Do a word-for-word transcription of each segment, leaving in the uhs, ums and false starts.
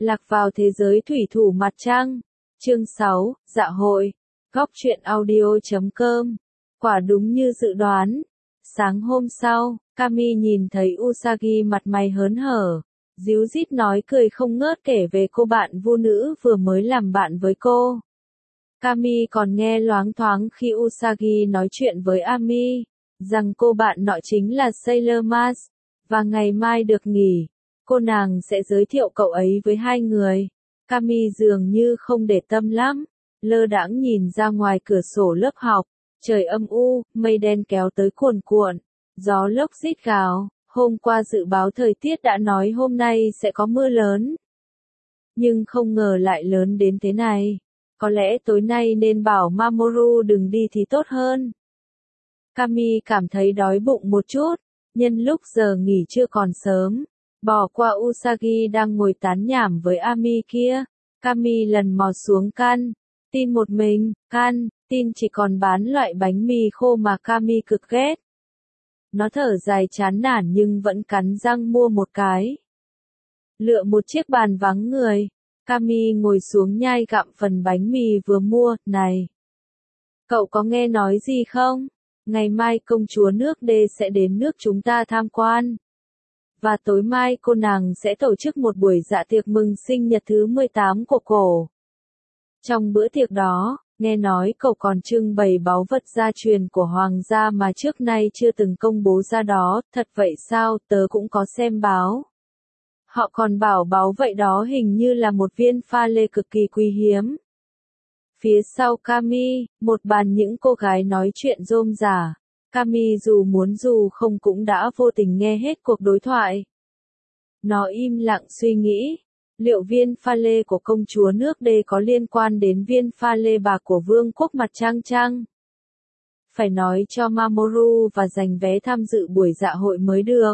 Lạc vào thế giới thủy thủ mặt trăng. Chương sáu, dạ hội. Góc truyện audio chấm com. Quả đúng như dự đoán. Sáng hôm sau, Kami nhìn thấy Usagi mặt mày hớn hở, díu dít nói cười không ngớt kể về cô bạn vô nữ vừa mới làm bạn với cô. Kami còn nghe loáng thoáng khi Usagi nói chuyện với Ami, rằng cô bạn nọ chính là Sailor Mars, và ngày mai được nghỉ, cô nàng sẽ giới thiệu cậu ấy với hai người. Kami dường như không để tâm lắm, lơ đãng nhìn ra ngoài cửa sổ lớp học, trời âm u, mây đen kéo tới cuồn cuộn, gió lốc rít gào, hôm qua dự báo thời tiết đã nói hôm nay sẽ có mưa lớn. Nhưng không ngờ lại lớn đến thế này, có lẽ tối nay nên bảo Mamoru đừng đi thì tốt hơn. Kami cảm thấy đói bụng một chút, nhân lúc giờ nghỉ chưa còn sớm, bỏ qua Usagi đang ngồi tán nhảm với Ami kia, Kami lần mò xuống căn tin một mình, căn tin chỉ còn bán loại bánh mì khô mà Kami cực ghét. Nó thở dài chán nản nhưng vẫn cắn răng mua một cái. Lựa một chiếc bàn vắng người, Kami ngồi xuống nhai gặm phần bánh mì vừa mua. Này, cậu có nghe nói gì không? Ngày mai công chúa nước đê sẽ đến nước chúng ta tham quan. Và tối mai cô nàng sẽ tổ chức một buổi dạ tiệc mừng sinh nhật thứ mười tám của cổ. Trong bữa tiệc đó, nghe nói cậu còn trưng bày báu vật gia truyền của hoàng gia mà trước nay chưa từng công bố ra đó. Thật vậy sao? Tớ cũng có xem báo. Họ còn bảo báu vậy đó hình như là một viên pha lê cực kỳ quý hiếm. Phía sau Kami, một bàn những cô gái nói chuyện rôm rả. Kami dù muốn dù không cũng đã vô tình nghe hết cuộc đối thoại. Nó im lặng suy nghĩ, liệu viên pha lê của công chúa nước đê có liên quan đến viên pha lê bạc của vương quốc mặt trăng chăng? Phải nói cho Mamoru và giành vé tham dự buổi dạ hội mới được.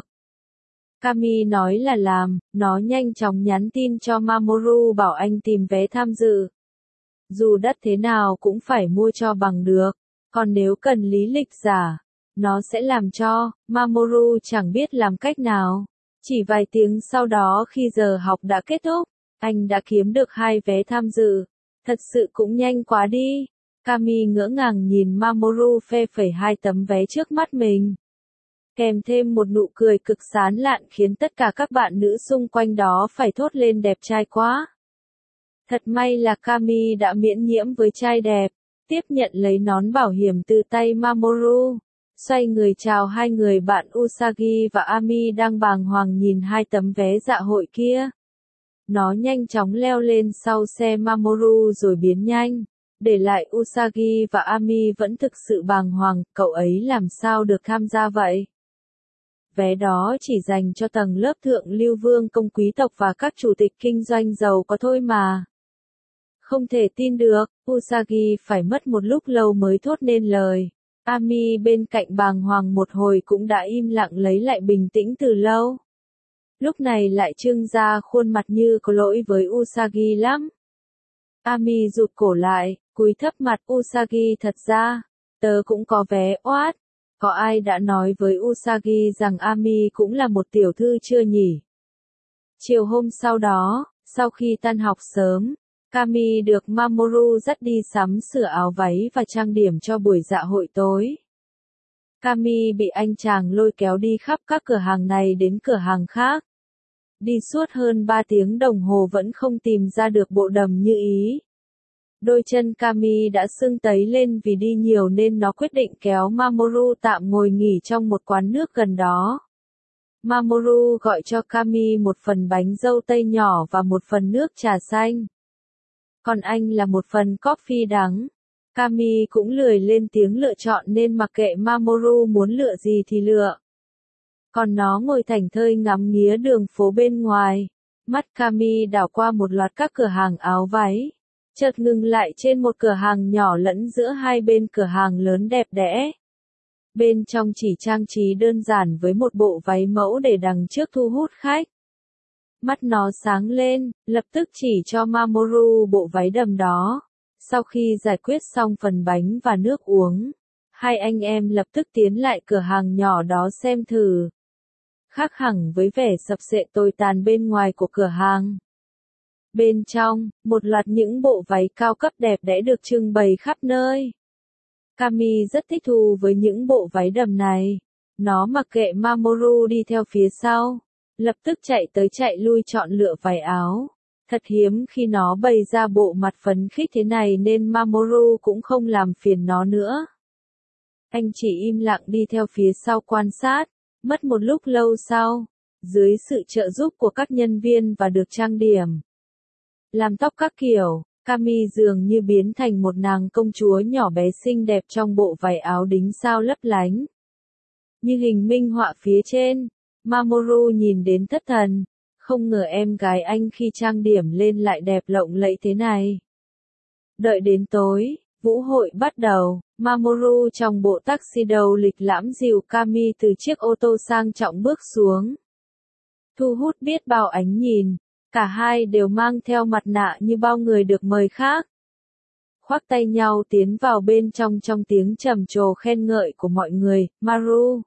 Kami nói là làm, nó nhanh chóng nhắn tin cho Mamoru bảo anh tìm vé tham dự. Dù đắt thế nào cũng phải mua cho bằng được, còn nếu cần lý lịch giả, nó sẽ làm cho. Mamoru chẳng biết làm cách nào. Chỉ vài tiếng sau đó khi giờ học đã kết thúc, anh đã kiếm được hai vé tham dự. Thật sự cũng nhanh quá đi. Kami ngỡ ngàng nhìn Mamoru phê phẩy hai tấm vé trước mắt mình, kèm thêm một nụ cười cực sán lạn khiến tất cả các bạn nữ xung quanh đó phải thốt lên đẹp trai quá. Thật may là Kami đã miễn nhiễm với trai đẹp, tiếp nhận lấy nón bảo hiểm từ tay Mamoru, xoay người chào hai người bạn Usagi và Ami đang bàng hoàng nhìn hai tấm vé dạ hội kia. Nó nhanh chóng leo lên sau xe Mamoru rồi biến nhanh, để lại Usagi và Ami vẫn thực sự bàng hoàng, cậu ấy làm sao được tham gia vậy? Vé đó chỉ dành cho tầng lớp thượng lưu vương công quý tộc và các chủ tịch kinh doanh giàu có thôi mà. Không thể tin được, Usagi phải mất một lúc lâu mới thốt nên lời. Ami bên cạnh bàng hoàng một hồi cũng đã im lặng lấy lại bình tĩnh từ lâu. Lúc này lại trưng ra khuôn mặt như có lỗi với Usagi lắm. Ami rụt cổ lại, cúi thấp mặt. Usagi, thật ra, tớ cũng có vé. Oát, có ai đã nói với Usagi rằng Ami cũng là một tiểu thư chưa nhỉ? Chiều hôm sau đó, sau khi tan học sớm, Kami được Mamoru dắt đi sắm sửa áo váy và trang điểm cho buổi dạ hội tối. Kami bị anh chàng lôi kéo đi khắp các cửa hàng này đến cửa hàng khác. Đi suốt hơn ba tiếng đồng hồ vẫn không tìm ra được bộ đầm như ý. Đôi chân Kami đã sưng tấy lên vì đi nhiều nên nó quyết định kéo Mamoru tạm ngồi nghỉ trong một quán nước gần đó. Mamoru gọi cho Kami một phần bánh dâu tây nhỏ và một phần nước trà xanh. Còn anh là một phần coffee đắng. Kami cũng lười lên tiếng lựa chọn nên mặc kệ Mamoru muốn lựa gì thì lựa. Còn nó ngồi thảnh thơi ngắm nghía đường phố bên ngoài. Mắt Kami đảo qua một loạt các cửa hàng áo váy, chợt ngừng lại trên một cửa hàng nhỏ lẫn giữa hai bên cửa hàng lớn đẹp đẽ. Bên trong chỉ trang trí đơn giản với một bộ váy mẫu để đằng trước thu hút khách. Mắt nó sáng lên, lập tức chỉ cho Mamoru bộ váy đầm đó. Sau khi giải quyết xong phần bánh và nước uống, hai anh em lập tức tiến lại cửa hàng nhỏ đó xem thử. Khác hẳn với vẻ sập sệ tồi tàn bên ngoài của cửa hàng, Bên trong, một loạt những bộ váy cao cấp đẹp đẽ được trưng bày khắp nơi. Cami rất thích thú với những bộ váy đầm này. Nó mặc kệ Mamoru đi theo phía sau, lập tức chạy tới chạy lui chọn lựa váy áo. Thật hiếm khi nó bày ra bộ mặt phấn khích thế này nên Mamoru cũng không làm phiền nó nữa. Anh chỉ im lặng đi theo phía sau quan sát, mất một lúc lâu sau, dưới sự trợ giúp của các nhân viên và được trang điểm, làm tóc các kiểu, Cami dường như biến thành một nàng công chúa nhỏ bé xinh đẹp trong bộ váy áo đính sao lấp lánh. Như hình minh họa phía trên, Mamoru nhìn đến thất thần, không ngờ em gái anh khi trang điểm lên lại đẹp lộng lẫy thế này. Đợi đến tối, vũ hội bắt đầu, Mamoru trong bộ tuxedo lịch lãm dìu Cami từ chiếc ô tô sang trọng bước xuống. Thu hút biết bao ánh nhìn, cả hai đều mang theo mặt nạ như bao người được mời khác. Khoác tay nhau tiến vào bên trong trong tiếng trầm trồ khen ngợi của mọi người. Maru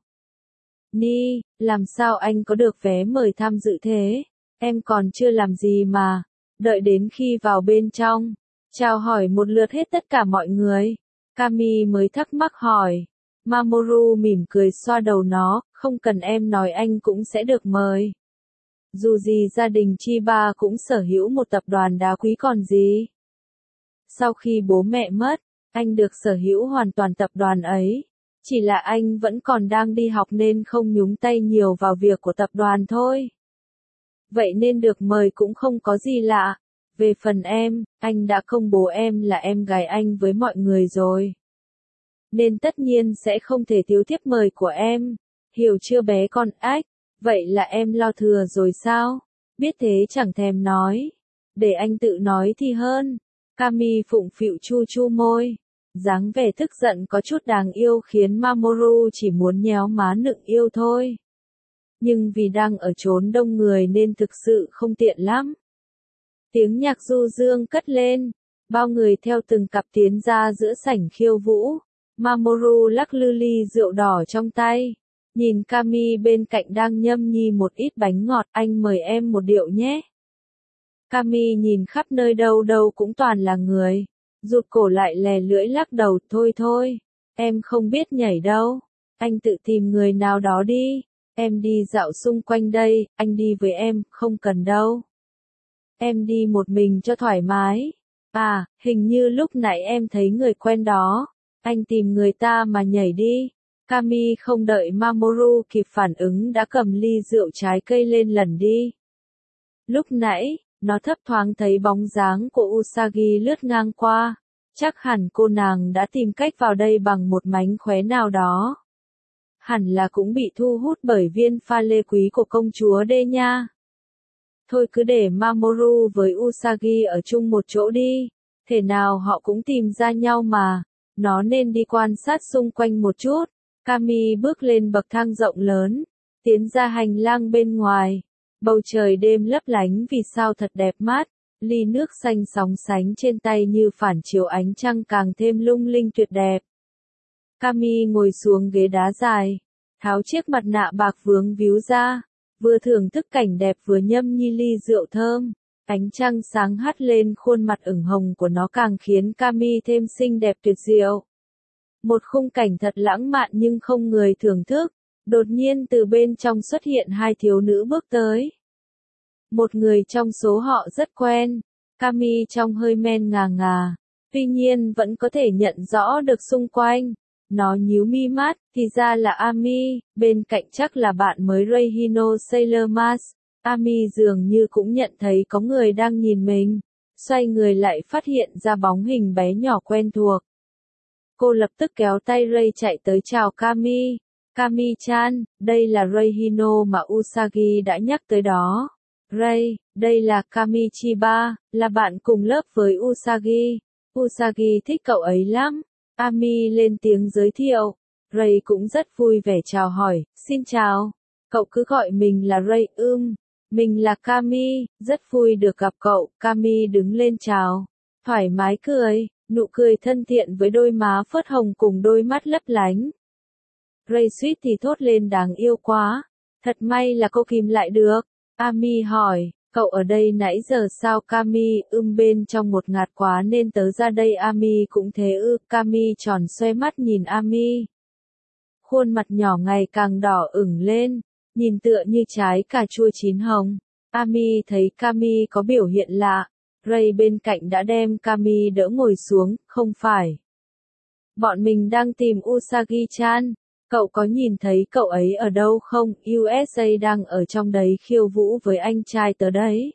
Ni, làm sao anh có được vé mời tham dự thế? Em còn chưa làm gì mà. Đợi đến khi vào bên trong, chào hỏi một lượt hết tất cả mọi người, Cami mới thắc mắc hỏi. Mamoru mỉm cười xoa đầu nó, không cần em nói anh cũng sẽ được mời. Dù gì gia đình Chiba cũng sở hữu một tập đoàn đá quý còn gì. Sau khi bố mẹ mất, anh được sở hữu hoàn toàn tập đoàn ấy. Chỉ là anh vẫn còn đang đi học nên không nhúng tay nhiều vào việc của tập đoàn thôi. Vậy nên được mời cũng không có gì lạ. Về phần em, anh đã công bố em là em gái anh với mọi người rồi. Nên tất nhiên sẽ không thể thiếu thiếp mời của em. Hiểu chưa bé con ách? Vậy là em lo thừa rồi sao? Biết thế chẳng thèm nói. Để anh tự nói thì hơn. Cami phụng phịu chu chu môi. Dáng vẻ tức giận có chút đáng yêu khiến Mamoru chỉ muốn nhéo má nựng yêu thôi. Nhưng vì đang ở chốn đông người nên thực sự không tiện lắm. Tiếng nhạc du dương cất lên. Bao người theo từng cặp tiến ra giữa sảnh khiêu vũ. Mamoru lắc lư ly rượu đỏ trong tay. Nhìn Cami bên cạnh đang nhâm nhi một ít bánh ngọt, anh mời em một điệu nhé. Cami nhìn khắp nơi đâu đâu cũng toàn là người. Rụt cổ lại lè lưỡi lắc đầu, thôi thôi, em không biết nhảy đâu. Anh tự tìm người nào đó đi. Em đi dạo xung quanh đây, anh đi với em, không cần đâu. Em đi một mình cho thoải mái. À, hình như lúc nãy em thấy người quen đó. Anh tìm người ta mà nhảy đi. Cami không đợi Mamoru kịp phản ứng đã cầm ly rượu trái cây lên lần đi. Lúc nãy, nó thấp thoáng thấy bóng dáng của Usagi lướt ngang qua. Chắc hẳn cô nàng đã tìm cách vào đây bằng một mánh khóe nào đó. Hẳn là cũng bị thu hút bởi viên pha lê quý của công chúa đê nha. Thôi cứ để Mamoru với Usagi ở chung một chỗ đi. Thể nào họ cũng tìm ra nhau mà. Nó nên đi quan sát xung quanh một chút. Cami bước lên bậc thang rộng lớn, tiến ra hành lang bên ngoài. Bầu trời đêm lấp lánh vì sao thật đẹp mát, ly nước xanh sóng sánh trên tay như phản chiếu ánh trăng càng thêm lung linh tuyệt đẹp. Cami ngồi xuống ghế đá dài, tháo chiếc mặt nạ bạc vướng víu ra, vừa thưởng thức cảnh đẹp vừa nhâm nhi ly rượu thơm. Ánh trăng sáng hắt lên khuôn mặt ửng hồng của nó càng khiến Cami thêm xinh đẹp tuyệt diệu. Một khung cảnh thật lãng mạn nhưng không người thưởng thức. Đột nhiên từ bên trong xuất hiện hai thiếu nữ bước tới. Một người trong số họ rất quen. Cami trong hơi men ngà ngà. Tuy nhiên vẫn có thể nhận rõ được xung quanh. Nó nhíu mi mắt, thì ra là Ami, bên cạnh chắc là bạn mới Reihino Sailor Mars. Ami dường như cũng nhận thấy có người đang nhìn mình. Xoay người lại phát hiện ra bóng hình bé nhỏ quen thuộc. Cô lập tức kéo tay Rei chạy tới chào Cami. Cami-chan, đây là Reihino mà Usagi đã nhắc tới đó. Rei, đây là Cami Chiba, là bạn cùng lớp với Usagi. Usagi thích cậu ấy lắm. Ami lên tiếng giới thiệu. Rei cũng rất vui vẻ chào hỏi, xin chào. Cậu cứ gọi mình là Rei ưm. Mình là Cami, rất vui được gặp cậu. Cami đứng lên chào. Thoải mái cười, nụ cười thân thiện với đôi má phớt hồng cùng đôi mắt lấp lánh. Rei suýt thì thốt lên đáng yêu quá. Thật may là cô kìm lại được. Ami hỏi, Cậu ở đây nãy giờ sao Kami, ưm bên trong một ngạt quá nên tớ ra đây. Ami cũng thế ư? Kami tròn xoe mắt nhìn Ami. Khuôn mặt nhỏ ngày càng đỏ ửng lên, nhìn tựa như trái cà chua chín hồng. Ami thấy Kami có biểu hiện lạ, Ray bên cạnh đã đem Kami đỡ ngồi xuống, không phải. Bọn mình đang tìm Usagi-chan, cậu có nhìn thấy cậu ấy ở đâu không? u ét a đang ở trong đấy khiêu vũ với anh trai tớ đấy.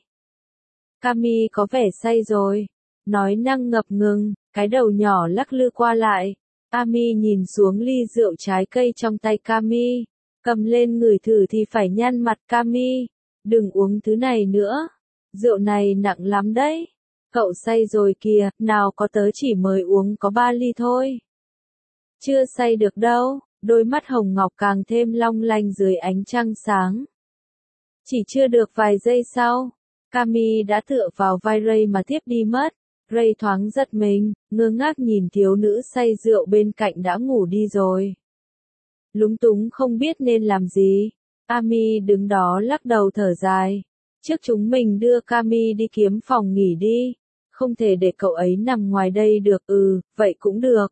Kami có vẻ say rồi, nói năng ngập ngừng, cái đầu nhỏ lắc lư qua lại. Ami nhìn xuống ly rượu trái cây trong tay Kami, cầm lên ngửi thử thì phải nhăn mặt. Kami, đừng uống thứ này nữa, rượu này nặng lắm đấy. Cậu say rồi kìa, nào có tớ chỉ mới uống có ba ly thôi. Chưa say được đâu, đôi mắt hồng ngọc càng thêm long lanh dưới ánh trăng sáng. Chỉ chưa được vài giây sau, Kami đã tựa vào vai Ray mà tiếp đi mất. Ray thoáng giật mình, ngơ ngác nhìn thiếu nữ say rượu bên cạnh đã ngủ đi rồi. Lúng túng không biết nên làm gì, Ami đứng đó lắc đầu thở dài. Trước chúng mình đưa Kami đi kiếm phòng nghỉ đi, không thể để cậu ấy nằm ngoài đây được. Ừ, vậy cũng được.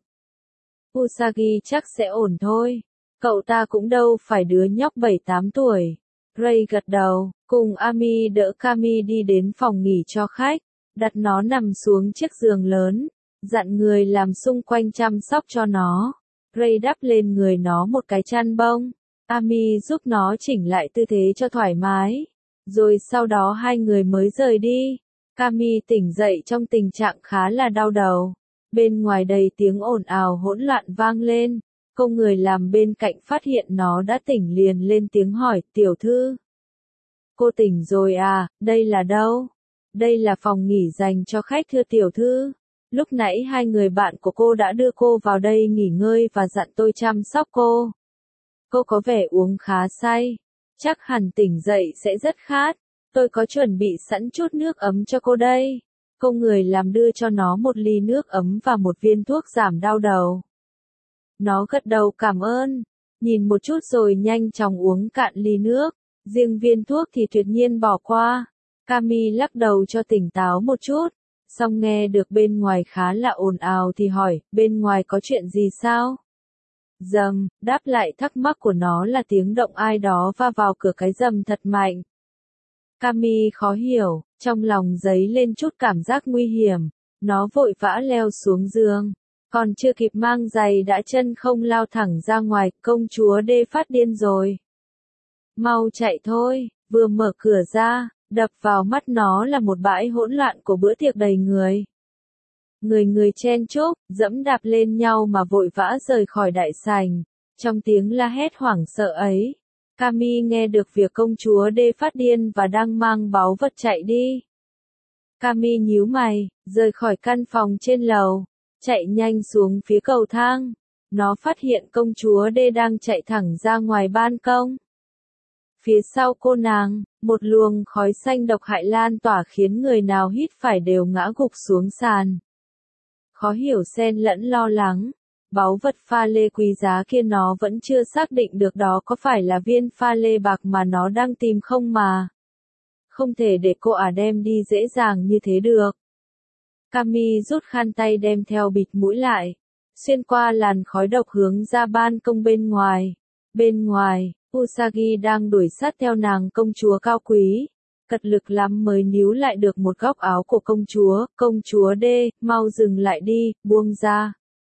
Usagi chắc sẽ ổn thôi, cậu ta cũng đâu phải đứa nhóc bảy tám tuổi. Ray gật đầu, cùng Ami đỡ Kami đi đến phòng nghỉ cho khách, đặt nó nằm xuống chiếc giường lớn, dặn người làm xung quanh chăm sóc cho nó. Ray đắp lên người nó một cái chăn bông, Ami giúp nó chỉnh lại tư thế cho thoải mái, rồi sau đó hai người mới rời đi. Kami tỉnh dậy trong tình trạng khá là đau đầu. Bên ngoài đầy tiếng ồn ào hỗn loạn vang lên, cô người làm bên cạnh phát hiện nó đã tỉnh liền lên tiếng hỏi, tiểu thư. Cô tỉnh rồi à, đây là đâu? Đây là phòng nghỉ dành cho khách thưa tiểu thư. Lúc nãy hai người bạn của cô đã đưa cô vào đây nghỉ ngơi và dặn tôi chăm sóc cô. Cô có vẻ uống khá say, chắc hẳn tỉnh dậy sẽ rất khát. Tôi có chuẩn bị sẵn chút nước ấm cho cô đây. Cô người làm đưa cho nó một ly nước ấm và một viên thuốc giảm đau đầu. Nó gật đầu cảm ơn, nhìn một chút rồi nhanh chóng uống cạn ly nước, riêng viên thuốc thì tuyệt nhiên bỏ qua. Kami lắc đầu cho tỉnh táo một chút, xong nghe được bên ngoài khá là ồn ào thì hỏi, bên ngoài có chuyện gì sao? Dầm, đáp lại thắc mắc của nó là tiếng động ai đó va vào cửa cái rầm thật mạnh. Kami khó hiểu, trong lòng dấy lên chút cảm giác nguy hiểm, nó vội vã leo xuống giường, còn chưa kịp mang giày đã chân không lao thẳng ra ngoài. Công chúa đê phát điên rồi. Mau chạy thôi, vừa mở cửa ra, đập vào mắt nó là một bãi hỗn loạn của bữa tiệc đầy người. Người người chen chúc, dẫm đạp lên nhau mà vội vã rời khỏi đại sảnh. Trong tiếng la hét hoảng sợ ấy, Kami nghe được việc công chúa đê phát điên và đang mang báu vật chạy đi. Kami nhíu mày, rời khỏi căn phòng trên lầu, chạy nhanh xuống phía cầu thang. Nó phát hiện công chúa đê đang chạy thẳng ra ngoài ban công. Phía sau cô nàng, một luồng khói xanh độc hại lan tỏa khiến người nào hít phải đều ngã gục xuống sàn. Khó hiểu xen lẫn lo lắng. Báu vật pha lê quý giá kia nó vẫn chưa xác định được đó có phải là viên pha lê bạc mà nó đang tìm không mà. Không thể để cô ả đem đi dễ dàng như thế được. Kami rút khăn tay đem theo bịt mũi lại, xuyên qua làn khói độc hướng ra ban công bên ngoài. Bên ngoài, Usagi đang đuổi sát theo nàng công chúa cao quý. Cật lực lắm mới níu lại được một góc áo của công chúa. Công chúa đê, mau dừng lại đi, buông ra.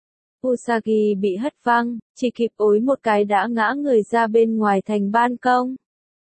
Usagi bị hất văng, chỉ kịp ối một cái đã ngã người ra bên ngoài thành ban công.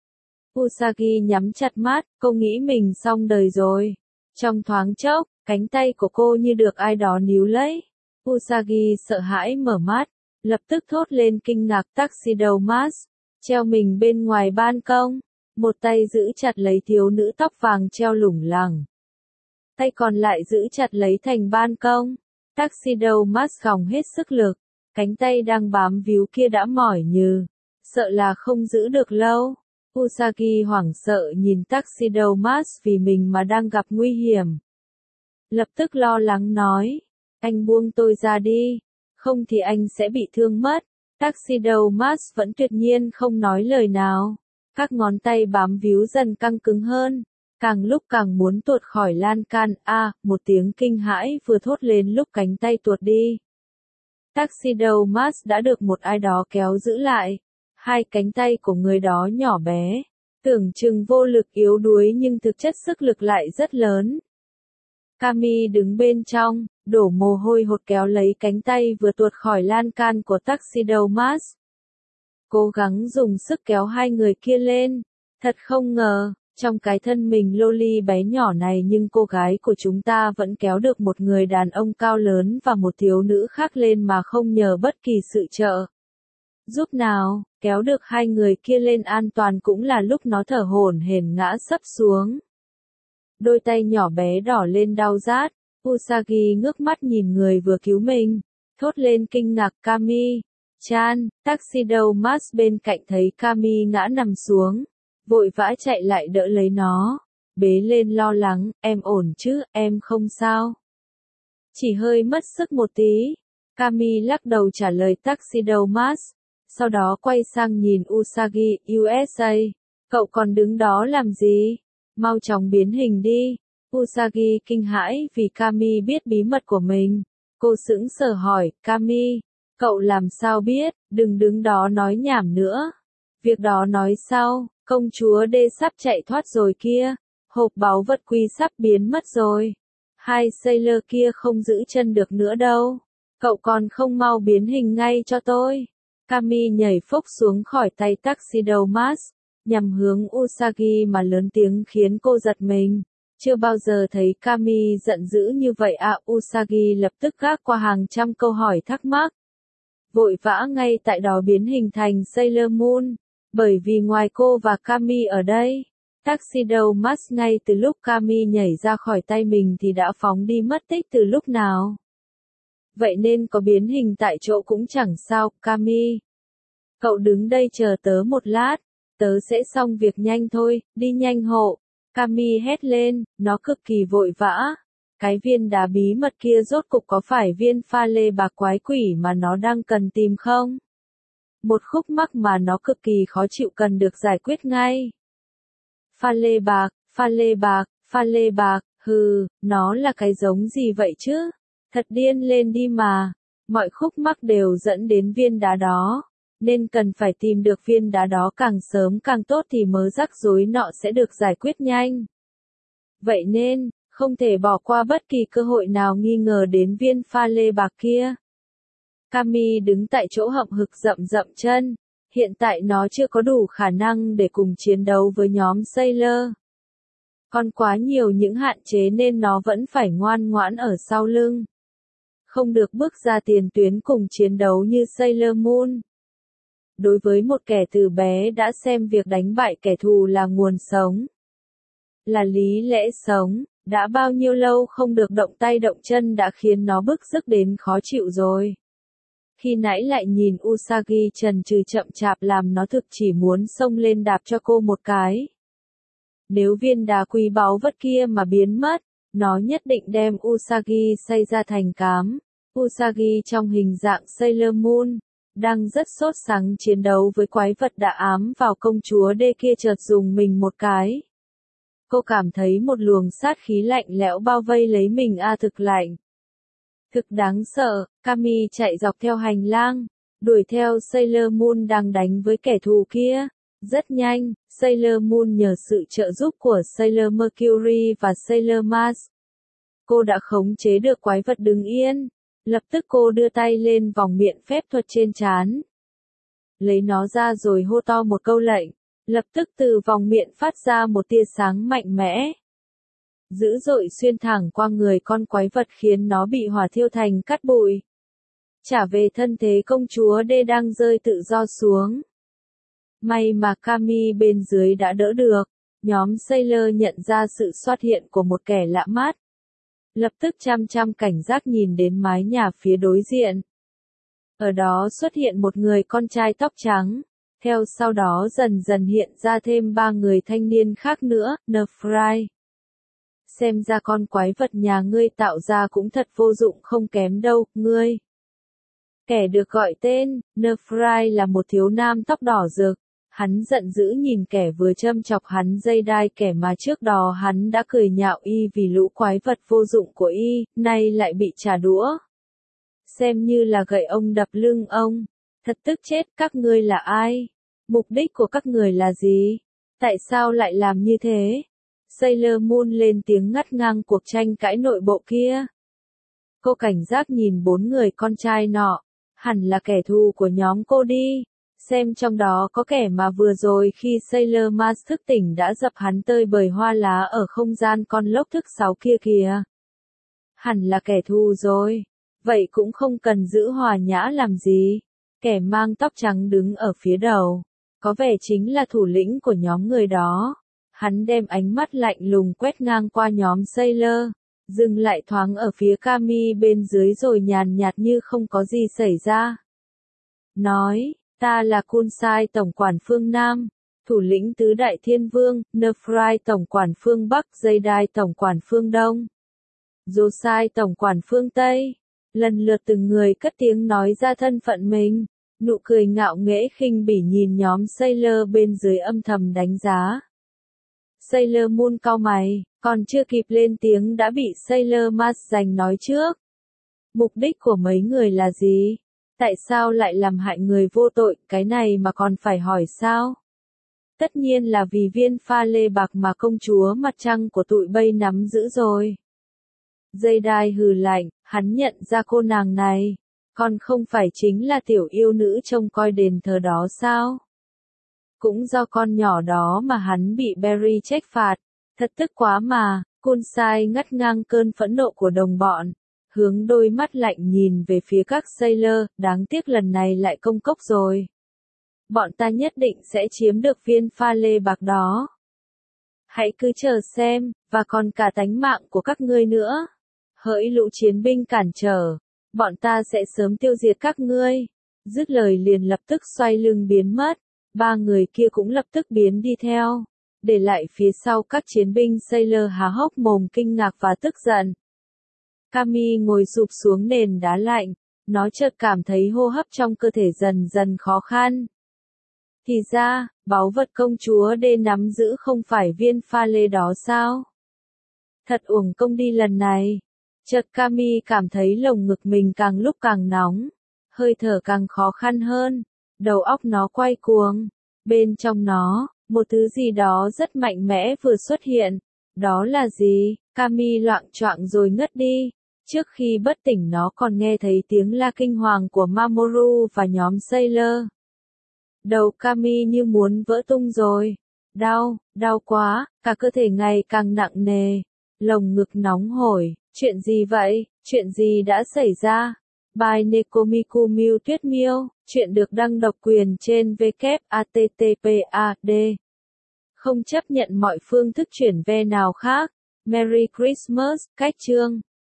Usagi nhắm chặt mắt, cô nghĩ mình xong đời rồi. Trong thoáng chốc, cánh tay của cô như được ai đó níu lấy. Usagi sợ hãi mở mắt, lập tức thốt lên kinh ngạc. Tuxedo Mask, treo mình bên ngoài ban công, một tay giữ chặt lấy thiếu nữ tóc vàng treo lủng lẳng. Tay còn lại giữ chặt lấy thành ban công. Tuxedo Mask gồng hết sức lực, cánh tay đang bám víu kia đã mỏi nhừ, sợ là không giữ được lâu. Usagi hoảng sợ nhìn Tuxedo Mask vì mình mà đang gặp nguy hiểm. Lập tức lo lắng nói, anh buông tôi ra đi, không thì anh sẽ bị thương mất. Tuxedo Mask vẫn tuyệt nhiên không nói lời nào, các ngón tay bám víu dần căng cứng hơn. càng lúc càng muốn tuột khỏi lan can. A, một tiếng kinh hãi vừa thốt lên lúc cánh tay tuột đi. Taxidermist đã được một ai đó kéo giữ lại. Hai cánh tay của người đó nhỏ bé, tưởng chừng vô lực yếu đuối nhưng thực chất sức lực lại rất lớn. Cami đứng bên trong, đổ mồ hôi hột kéo lấy cánh tay vừa tuột khỏi lan can của Taxidermist. Cố gắng dùng sức kéo hai người kia lên. Thật không ngờ, trong cái thân mình loli bé nhỏ này nhưng cô gái của chúng ta vẫn kéo được một người đàn ông cao lớn và một thiếu nữ khác lên mà không nhờ bất kỳ sự trợ giúp nào. Kéo được hai người kia lên an toàn cũng là lúc nó thở hổn hển ngã sấp xuống. Đôi tay nhỏ bé đỏ lên đau rát. Usagi ngước mắt nhìn người vừa cứu mình, thốt lên kinh ngạc. Kami chan. Taxidermist bên cạnh thấy Kami ngã nằm xuống, vội vã chạy lại đỡ lấy nó, bế lên lo lắng. Em ổn chứ, em không sao? Chỉ hơi mất sức một tí. Kami lắc đầu trả lời Taxidermist, sau đó quay sang nhìn Usagi. u ét a, cậu còn đứng đó làm gì? Mau chóng biến hình đi. Usagi kinh hãi vì Kami biết bí mật của mình. Cô sững sờ hỏi, Kami, cậu làm sao biết? Đừng đứng đó nói nhảm nữa. Việc đó nói sau, công chúa đê sắp chạy thoát rồi kia. Hộp báu vật quý sắp biến mất rồi. Hai sailor kia không giữ chân được nữa đâu. Cậu còn không mau biến hình ngay cho tôi. Kami nhảy phốc xuống khỏi tay Taxidermist, nhằm hướng Usagi mà lớn tiếng khiến cô giật mình. Chưa bao giờ thấy Kami giận dữ như vậy à. Usagi lập tức gác qua hàng trăm câu hỏi thắc mắc, vội vã ngay tại đó biến hình thành Sailor Moon, bởi vì ngoài cô và Kami ở đây, Taxidermist ngay từ lúc Kami nhảy ra khỏi tay mình thì đã phóng đi mất tích từ lúc nào. Vậy nên có biến hình tại chỗ cũng chẳng sao. Kami, cậu đứng đây chờ tớ một lát, tớ sẽ xong việc nhanh thôi, đi nhanh hộ. Kami hét lên, nó cực kỳ vội vã. Cái viên đá bí mật kia rốt cục có phải viên pha lê bạc quái quỷ mà nó đang cần tìm không? Một khúc mắc mà nó cực kỳ khó chịu cần được giải quyết ngay. Pha lê bạc, pha lê bạc, pha lê bạc, hừ, nó là cái giống gì vậy chứ? Thật điên lên đi mà. Mọi khúc mắc đều dẫn đến viên đá đó, nên cần phải tìm được viên đá đó càng sớm càng tốt thì mớ rắc rối nọ sẽ được giải quyết nhanh. Vậy nên, không thể bỏ qua bất kỳ cơ hội nào nghi ngờ đến viên pha lê bạc kia. Kami đứng tại chỗ hậm hực rậm rậm chân. Hiện tại nó chưa có đủ khả năng để cùng chiến đấu với nhóm Sailor. Còn quá nhiều những hạn chế nên nó vẫn phải ngoan ngoãn ở sau lưng. Không được bước ra tiền tuyến cùng chiến đấu như Sailor Moon. Đối với một kẻ từ bé đã xem việc đánh bại kẻ thù là nguồn sống, là lý lẽ sống, đã bao nhiêu lâu không được động tay động chân đã khiến nó bức rứt đến khó chịu rồi. Khi nãy lại nhìn Usagi chần chừ chậm chạp làm nó thực chỉ muốn xông lên đạp cho cô một cái. Nếu viên đá quý báu vật kia mà biến mất, nó nhất định đem Usagi xay ra thành cám. Usagi trong hình dạng Sailor Moon, đang rất sốt sắng chiến đấu với quái vật đã ám vào công chúa đê kia chợt dùng mình một cái. Cô cảm thấy một luồng sát khí lạnh lẽo bao vây lấy mình. A, thực lạnh. Thực đáng sợ. Kami chạy dọc theo hành lang, đuổi theo Sailor Moon đang đánh với kẻ thù kia. Rất nhanh, Sailor Moon nhờ sự trợ giúp của Sailor Mercury và Sailor Mars, cô đã khống chế được quái vật đứng yên. Lập tức cô đưa tay lên vòng miệng phép thuật trên trán, lấy nó ra rồi hô to một câu lệnh. Lập tức từ vòng miệng phát ra một tia sáng mạnh mẽ, dữ dội xuyên thẳng qua người con quái vật khiến nó bị hỏa thiêu thành cát bụi. Trả về thân thế công chúa đê đang rơi tự do xuống. May mà Kami bên dưới đã đỡ được. Nhóm Sailor nhận ra sự xuất hiện của một kẻ lạ mắt, lập tức chăm chăm cảnh giác nhìn đến mái nhà phía đối diện. Ở đó xuất hiện một người con trai tóc trắng. Theo sau đó dần dần hiện ra thêm ba người thanh niên khác nữa. Nefry, xem ra con quái vật nhà ngươi tạo ra cũng thật vô dụng không kém đâu, ngươi. Kẻ được gọi tên Nefry là một thiếu nam tóc đỏ rực. Hắn giận dữ nhìn kẻ vừa châm chọc hắn dây đai, kẻ mà trước đó hắn đã cười nhạo y vì lũ quái vật vô dụng của y, nay lại bị trả đũa. Xem như là gậy ông đập lưng ông. Thật tức chết, các ngươi là ai? Mục đích của các người là gì? Tại sao lại làm như thế? Sailor Moon lên tiếng ngắt ngang cuộc tranh cãi nội bộ kia. Cô cảnh giác nhìn bốn người con trai nọ. Hẳn là kẻ thù của nhóm cô đi. Xem trong đó có kẻ mà vừa rồi khi Sailor Mars thức tỉnh đã dập hắn tơi bời hoa lá ở không gian con lốc thức sáu kia kìa. Hẳn là kẻ thù rồi. Vậy cũng không cần giữ hòa nhã làm gì. Kẻ mang tóc trắng đứng ở phía đầu. Có vẻ chính là thủ lĩnh của nhóm người đó. Hắn đem ánh mắt lạnh lùng quét ngang qua nhóm Sailor. Dừng lại thoáng ở phía Kami bên dưới rồi nhàn nhạt như không có gì xảy ra. Nói, ta là Kunsai tổng quản phương Nam, thủ lĩnh tứ đại thiên vương, Nefrai tổng quản phương Bắc, Zaydai tổng quản phương Đông, Josai tổng quản phương Tây. Lần lượt từng người cất tiếng nói ra thân phận mình, nụ cười ngạo nghễ khinh bỉ nhìn nhóm Sailor bên dưới âm thầm đánh giá. Sailor Moon cau mày, còn chưa kịp lên tiếng đã bị Sailor Mars giành nói trước. Mục đích của mấy người là gì? Tại sao lại làm hại người vô tội, cái này mà còn phải hỏi sao? Tất nhiên là vì viên pha lê bạc mà công chúa mặt trăng của tụi bay nắm giữ rồi. Dây đai hừ lạnh, hắn nhận ra cô nàng này. Còn không phải chính là tiểu yêu nữ trông coi đền thờ đó sao? Cũng do con nhỏ đó mà hắn bị Barry trách phạt. Thật tức quá mà, Kunsai ngắt ngang cơn phẫn nộ của đồng bọn. Hướng đôi mắt lạnh nhìn về phía các Sailor, đáng tiếc lần này lại công cốc rồi. Bọn ta nhất định sẽ chiếm được viên pha lê bạc đó. Hãy cứ chờ xem, và còn cả tánh mạng của các ngươi nữa. Hỡi lũ chiến binh cản trở, bọn ta sẽ sớm tiêu diệt các ngươi. Dứt lời liền lập tức xoay lưng biến mất, ba người kia cũng lập tức biến đi theo. Để lại phía sau các chiến binh Sailor há hốc mồm kinh ngạc và tức giận. Kami ngồi sụp xuống nền đá lạnh, nó chợt cảm thấy hô hấp trong cơ thể dần dần khó khăn. Thì ra, báu vật công chúa đê nắm giữ không phải viên pha lê đó sao? Thật uổng công đi lần này. Chợt Kami cảm thấy lồng ngực mình càng lúc càng nóng, hơi thở càng khó khăn hơn, đầu óc nó quay cuồng. Bên trong nó, một thứ gì đó rất mạnh mẽ vừa xuất hiện. Đó là gì? Kami loạng choạng rồi ngất đi. Trước khi bất tỉnh nó còn nghe thấy tiếng la kinh hoàng của Mamoru và nhóm Sailor. Đầu Kami như muốn vỡ tung rồi. Đau, đau quá, cả cơ thể ngày càng nặng nề. Lồng ngực nóng hổi, chuyện gì vậy, chuyện gì đã xảy ra? Bài Nekomiku Miu Tuyết Miêu, chuyện được đăng độc quyền trên W H T T P A D. Không chấp nhận mọi phương thức chuyển ve nào khác. Merry Christmas, cách chương.